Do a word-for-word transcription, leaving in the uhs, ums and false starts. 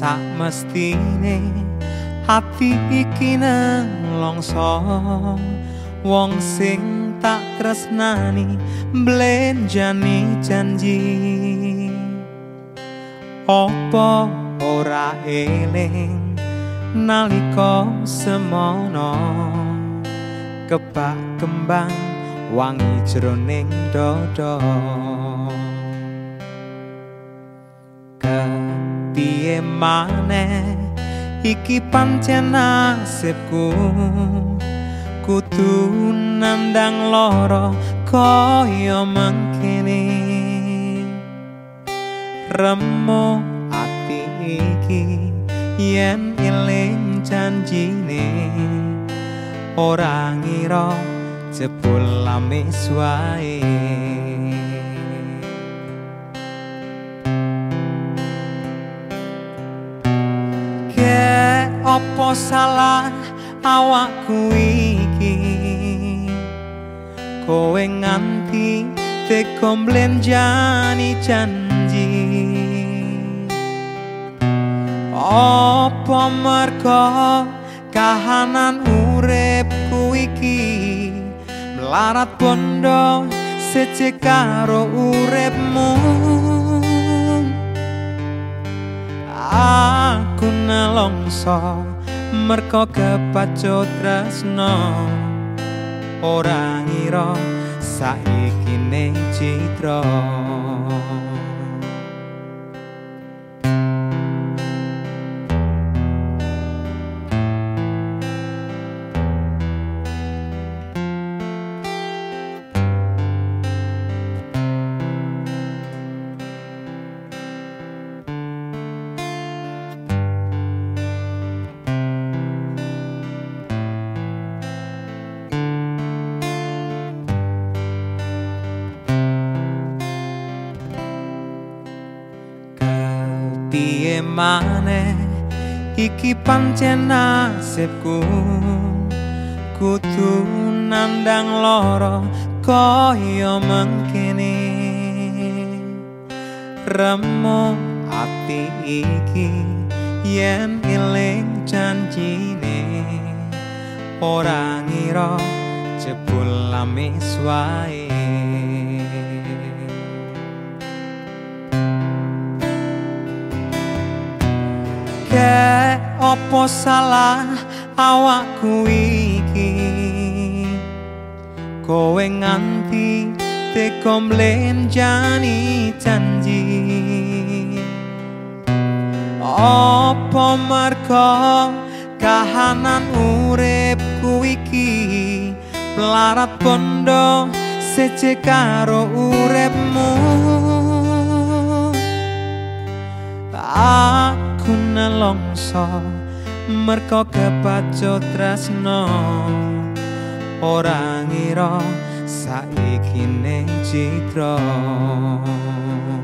sak mestine hati iki nelongso wong sing tak tresnani mblenjani janji opo ora eling nalika semono kebak kembang wangi jroning dodo kepiye maneh iki pancen nasibku kudu nandang lara kaya mangkene remo ati iki yen eling janjine ora ngira jebul lamis wae ke opo salah awakku iki kowe nganti teko mblenjani janji opo mergo kahanan uripku iki melarat bondo sece karo uripmu aku nelongso merko kepacut tresno ora ngira saiki ning citra piye maneh iki pancen nasibku kudu nandang lara kaya mangkene remo ati iki yen eling janjine ora ngira jebul lamis wae ke opo salah awakku iki kowe nganti teko mblenjani janji opo mergo kahanan uripku iki melarat bondo sece karo uripmu aku nelongso merko kepacut tresno ora ngira saiki ning citra